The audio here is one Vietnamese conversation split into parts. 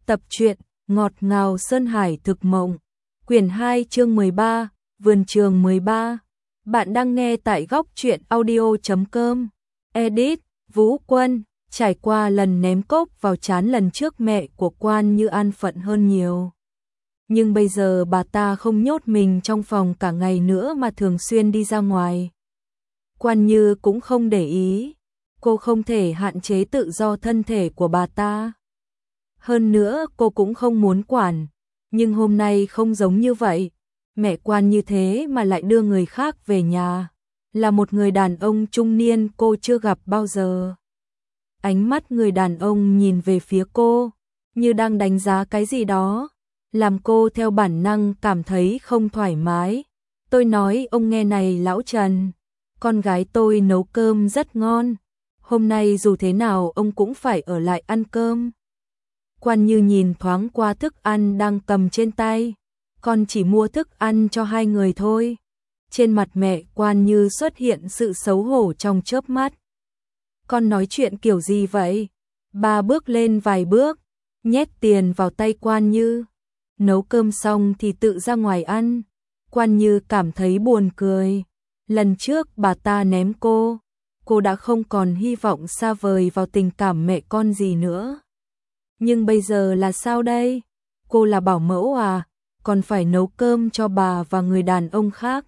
Tập truyện Ngọt ngào Sơn Hải thực mộng. Quyển 2 chương 13, Vườn trường 13. Bạn đang nghe tại góc truyện audio.com. Edit, Vũ Quân. Trải qua lần ném cốc vào trán lần trước, mẹ của Quan Như an phận hơn nhiều. Nhưng bây giờ bà ta không nhốt mình trong phòng cả ngày nữa mà thường xuyên đi ra ngoài. Quan Như cũng không để ý. Cô không thể hạn chế tự do thân thể của bà ta. Hơn nữa cô cũng không muốn quản. Nhưng hôm nay không giống như vậy. Mẹ Quan như thế mà lại đưa người khác về nhà. Là một người đàn ông trung niên cô chưa gặp bao giờ. Ánh mắt người đàn ông nhìn về phía cô, như đang đánh giá cái gì đó, làm cô theo bản năng cảm thấy không thoải mái. Tôi nói ông nghe này lão Trần, con gái tôi nấu cơm rất ngon. Hôm nay dù thế nào ông cũng phải ở lại ăn cơm. Quan Như nhìn thoáng qua thức ăn đang cầm trên tay. Con chỉ mua thức ăn cho 2 người thôi. Trên mặt mẹ Quan Như xuất hiện sự xấu hổ trong chớp mắt. Con nói chuyện kiểu gì vậy? Bà bước lên vài bước, nhét tiền vào tay Quan Như. Nấu cơm xong thì tự ra ngoài ăn. Quan Như cảm thấy buồn cười. Lần trước bà ta ném cô đã không còn hy vọng xa vời vào tình cảm mẹ con gì nữa. Nhưng bây giờ là sao đây? Cô là bảo mẫu à? Còn phải nấu cơm cho bà và người đàn ông khác.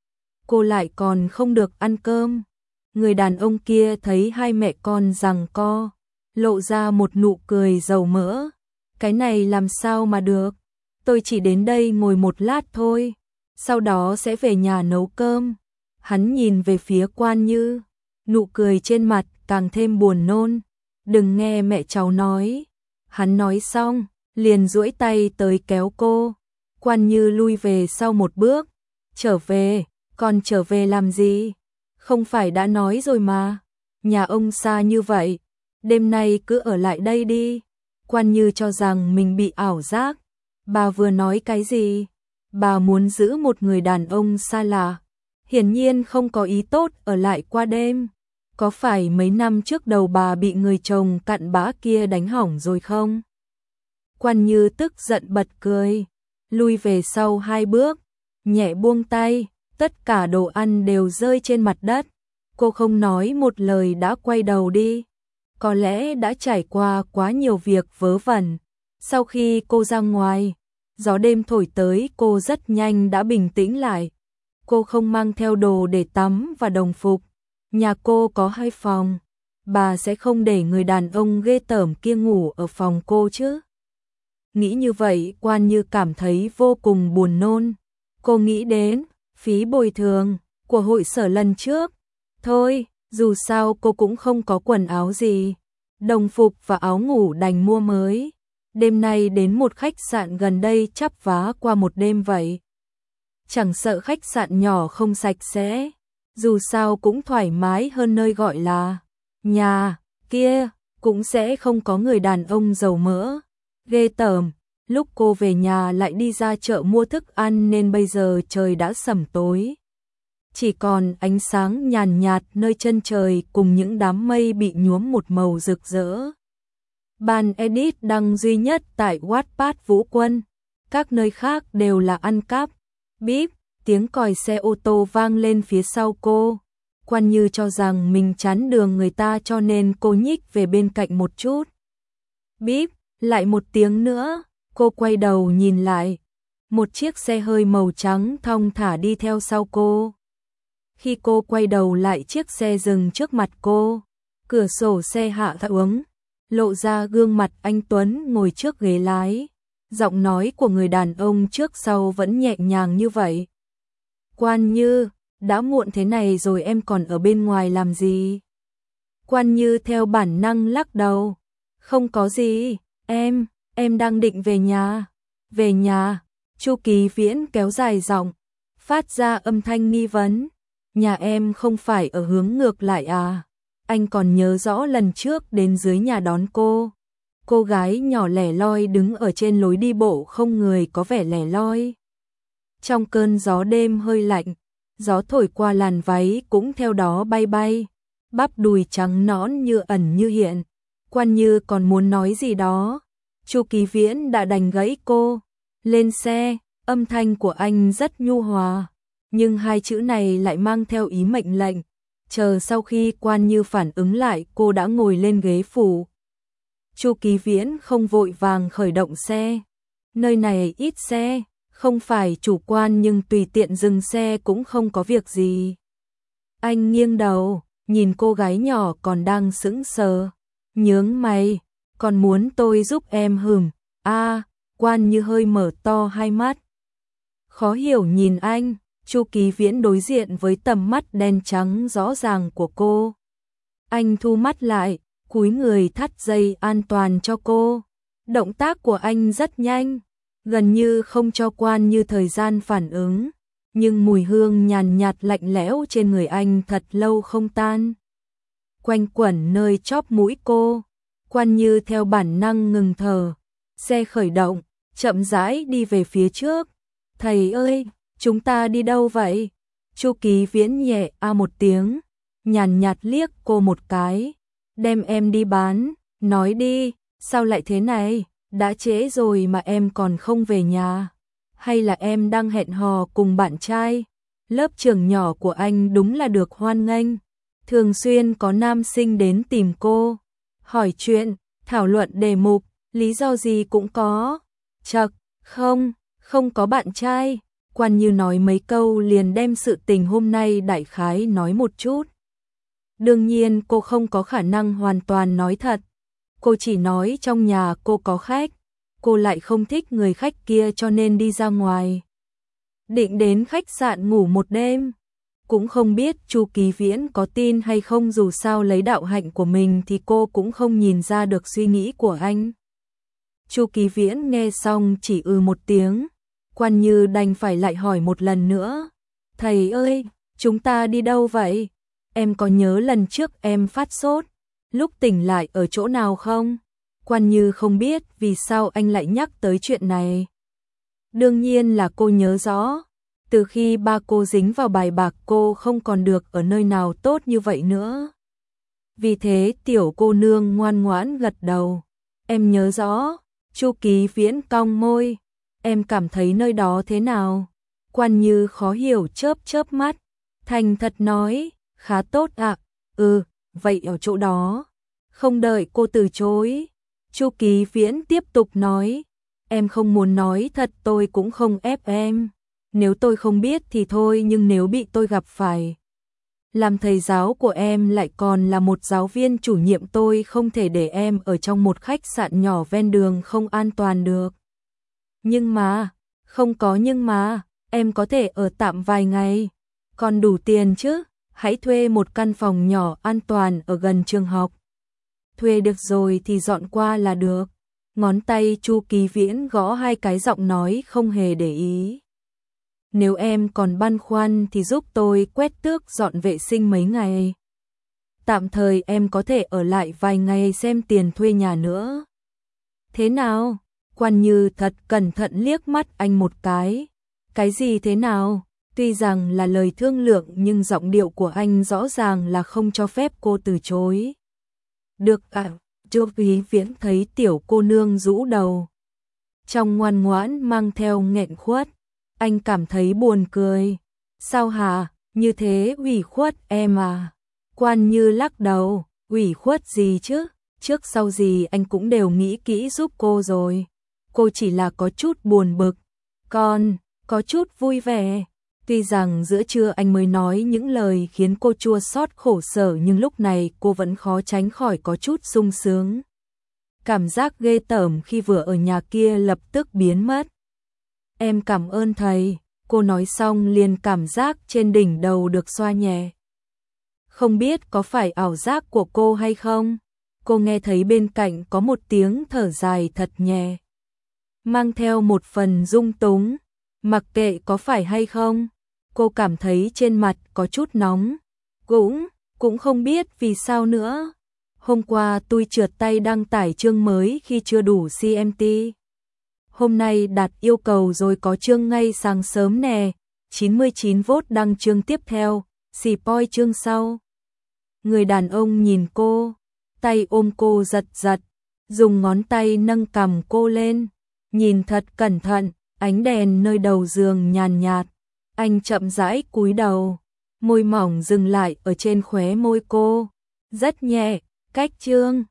Cô lại còn không được ăn cơm. Người đàn ông kia thấy hai mẹ con giằng co, lộ ra một nụ cười dầu mỡ. Cái này làm sao mà được? Tôi chỉ đến đây ngồi một lát thôi, sau đó sẽ về nhà nấu cơm. Hắn nhìn về phía Quan Như, nụ cười trên mặt càng thêm buồn nôn. Đừng nghe mẹ cháu nói. Hắn nói xong, liền duỗi tay tới kéo cô. Quan Như lui về sau một bước. Trở về, con trở về làm gì? Không phải đã nói rồi mà. Nhà ông xa như vậy, đêm nay cứ ở lại đây đi. Quan Như cho rằng mình bị ảo giác. Bà vừa nói cái gì? Bà muốn giữ một người đàn ông xa lạ. Hiển nhiên không có ý tốt ở lại qua đêm. Có phải mấy năm trước đầu bà bị người chồng cặn bã kia đánh hỏng rồi không? Quan Như tức giận bật cười, lui về sau 2 bước, nhẹ buông tay, tất cả đồ ăn đều rơi trên mặt đất. Cô không nói một lời đã quay đầu đi. Có lẽ đã trải qua quá nhiều việc vớ vẩn. Sau khi cô ra ngoài, gió đêm thổi tới, cô rất nhanh đã bình tĩnh lại. Cô không mang theo đồ để tắm và đồng phục. Nhà cô có 2 phòng, bà sẽ không để người đàn ông ghê tởm kia ngủ ở phòng cô chứ. Nghĩ như vậy, Quan Như cảm thấy vô cùng buồn nôn. Cô nghĩ đến phí bồi thường của hội sở lần trước. Thôi, dù sao cô cũng không có quần áo gì. Đồng phục và áo ngủ đành mua mới. Đêm nay đến một khách sạn gần đây chắp vá qua một đêm vậy. Chẳng sợ khách sạn nhỏ không sạch sẽ, dù sao cũng thoải mái hơn nơi gọi là nhà kia, cũng sẽ không có người đàn ông dầu mỡ ghê tởm. Lúc cô về nhà lại đi ra chợ mua thức ăn nên bây giờ trời đã sẩm tối. Chỉ còn ánh sáng nhàn nhạt nơi chân trời cùng những đám mây bị nhuốm một màu rực rỡ. Ban edit đăng duy nhất tại Wattpad Vũ Quân. Các nơi khác đều là ăn cắp. Bíp, tiếng còi xe ô tô vang lên phía sau cô. Quan Như cho rằng mình chắn đường người ta cho nên cô nhích về bên cạnh một chút. Bíp, lại một tiếng nữa. Cô quay đầu nhìn lại. Một chiếc xe hơi màu trắng thong thả đi theo sau cô. Khi cô quay đầu lại, chiếc xe dừng trước mặt cô. Cửa sổ xe hạ xuống, lộ ra gương mặt anh Tuấn ngồi trước ghế lái. Giọng nói của người đàn ông trước sau vẫn nhẹ nhàng như vậy. Quan Như, đã muộn thế này rồi em còn ở bên ngoài làm gì? Quan Như theo bản năng lắc đầu. Không có gì, em đang định về nhà. Về nhà? Chu Kỳ Viễn kéo dài giọng, phát ra âm thanh nghi vấn. Nhà em không phải ở hướng ngược lại à? Anh còn nhớ rõ lần trước đến dưới nhà đón cô. Cô gái nhỏ lẻ loi đứng ở trên lối đi bộ không người, có vẻ lẻ loi. Trong cơn gió đêm hơi lạnh, gió thổi qua làn váy cũng theo đó bay bay. Bắp đùi trắng nõn như ẩn như hiện. Quan Như còn muốn nói gì đó. Chu Kỳ Viễn đã đành gãy cô. Lên xe, âm thanh của anh rất nhu hòa, nhưng hai chữ này lại mang theo ý mệnh lệnh. Chờ sau khi Quan Như phản ứng lại, cô đã ngồi lên ghế phụ. Chu Kỳ Viễn không vội vàng khởi động xe. Nơi này ít xe, không phải chủ quan nhưng tùy tiện dừng xe cũng không có việc gì. Anh nghiêng đầu, nhìn cô gái nhỏ còn đang sững sờ, nhướng mày, còn muốn tôi giúp em hừm? Quan Như hơi mở to hai mắt, khó hiểu nhìn anh. Chu Kỳ Viễn đối diện với tầm mắt đen trắng rõ ràng của cô. Anh thu mắt lại, cúi người thắt dây an toàn cho cô. Động tác của anh rất nhanh, gần như không cho Quan Như thời gian phản ứng, nhưng mùi hương nhàn nhạt lạnh lẽo trên người anh thật lâu không tan, quanh quẩn nơi chóp mũi cô. Quan Như theo bản năng ngừng thở, xe khởi động, chậm rãi đi về phía trước. Thầy ơi, chúng ta đi đâu vậy? Chu Kỳ Viễn nhẹ một tiếng, nhàn nhạt liếc cô một cái. Đem em đi bán, nói đi, sao lại thế này? Đã trễ rồi mà em còn không về nhà. Hay là em đang hẹn hò cùng bạn trai? Lớp trường nhỏ của anh đúng là được hoan nghênh, thường xuyên có nam sinh đến tìm cô, hỏi chuyện, thảo luận đề mục, lý do gì cũng có. Chậc, không có bạn trai. Quan Như nói mấy câu liền đem sự tình hôm nay đại khái nói một chút. Đương nhiên cô không có khả năng hoàn toàn nói thật. Cô chỉ nói trong nhà cô có khách, cô lại không thích người khách kia cho nên đi ra ngoài. Định đến khách sạn ngủ một đêm. Cũng không biết Chu Kỳ Viễn có tin hay không, dù sao lấy đạo hạnh của mình thì cô cũng không nhìn ra được suy nghĩ của anh. Chu Kỳ Viễn nghe xong chỉ một tiếng. Quan Như đành phải lại hỏi một lần nữa. Thầy ơi, chúng ta đi đâu vậy? Em có nhớ lần trước em phát sốt, lúc tỉnh lại ở chỗ nào không? Quan Như không biết vì sao anh lại nhắc tới chuyện này. Đương nhiên là cô nhớ rõ. Từ khi ba cô dính vào bài bạc, cô không còn được ở nơi nào tốt như vậy nữa. Vì thế tiểu cô nương ngoan ngoãn gật đầu. Em nhớ rõ. Chu Kỳ Viễn cong môi. Em cảm thấy nơi đó thế nào? Quan Như khó hiểu chớp mắt, thành thật nói, khá tốt ạ. Vậy ở chỗ đó. Không đợi cô từ chối, Chu Kỳ Viễn tiếp tục nói, em không muốn nói thật tôi cũng không ép em. Nếu tôi không biết thì thôi, nhưng nếu bị tôi gặp phải làm thầy giáo của em lại còn là một giáo viên chủ nhiệm, tôi không thể để em ở trong một khách sạn nhỏ ven đường không an toàn được. Nhưng mà, không có nhưng mà, em có thể ở tạm vài ngày, còn đủ tiền chứ, hãy thuê một căn phòng nhỏ an toàn ở gần trường học. Thuê được rồi thì dọn qua là được. Ngón tay Chu Kỳ Viễn gõ hai cái, giọng nói không hề để ý. Nếu em còn băn khoăn thì giúp tôi quét tước dọn vệ sinh mấy ngày. Tạm thời em có thể ở lại vài ngày xem tiền thuê nhà nữa. Thế nào? Quan Như thật cẩn thận liếc mắt anh một cái. Cái gì thế nào? Tuy rằng là lời thương lượng nhưng giọng điệu của anh rõ ràng là không cho phép cô từ chối. Được ạ. Chu Kỳ Viễn thấy tiểu cô nương rũ đầu, trong ngoan ngoãn mang theo nghẹn khuất, anh cảm thấy buồn cười. Sao hả? Như thế ủy khuất em à? Quan Như lắc đầu, ủy khuất gì chứ? Trước sau gì anh cũng đều nghĩ kỹ giúp cô rồi. Cô chỉ là có chút buồn bực, còn có chút vui vẻ. Tuy rằng giữa trưa anh mới nói những lời khiến cô chua xót khổ sở, nhưng lúc này cô vẫn khó tránh khỏi có chút sung sướng. Cảm giác ghê tởm khi vừa ở nhà kia lập tức biến mất. Em cảm ơn thầy, cô nói xong liền cảm giác trên đỉnh đầu được xoa nhẹ. Không biết có phải ảo giác của cô hay không? Cô nghe thấy bên cạnh có một tiếng thở dài thật nhẹ, mang theo một phần rung túng. Mặc kệ có phải hay không, cô cảm thấy trên mặt có chút nóng. Cũng không biết vì sao nữa. Hôm qua tôi trượt tay đăng tải chương mới khi chưa đủ CMT. Hôm nay đạt yêu cầu rồi, có chương ngay sáng sớm nè. 99 vote đăng chương tiếp theo, spoil chương sau. Người đàn ông nhìn cô, tay ôm cô giật giật, dùng ngón tay nâng cằm cô lên, nhìn thật cẩn thận, ánh đèn nơi đầu giường nhàn nhạt. Anh chậm rãi cúi đầu, môi mỏng dừng lại ở trên khóe môi cô, rất nhẹ, cách chương.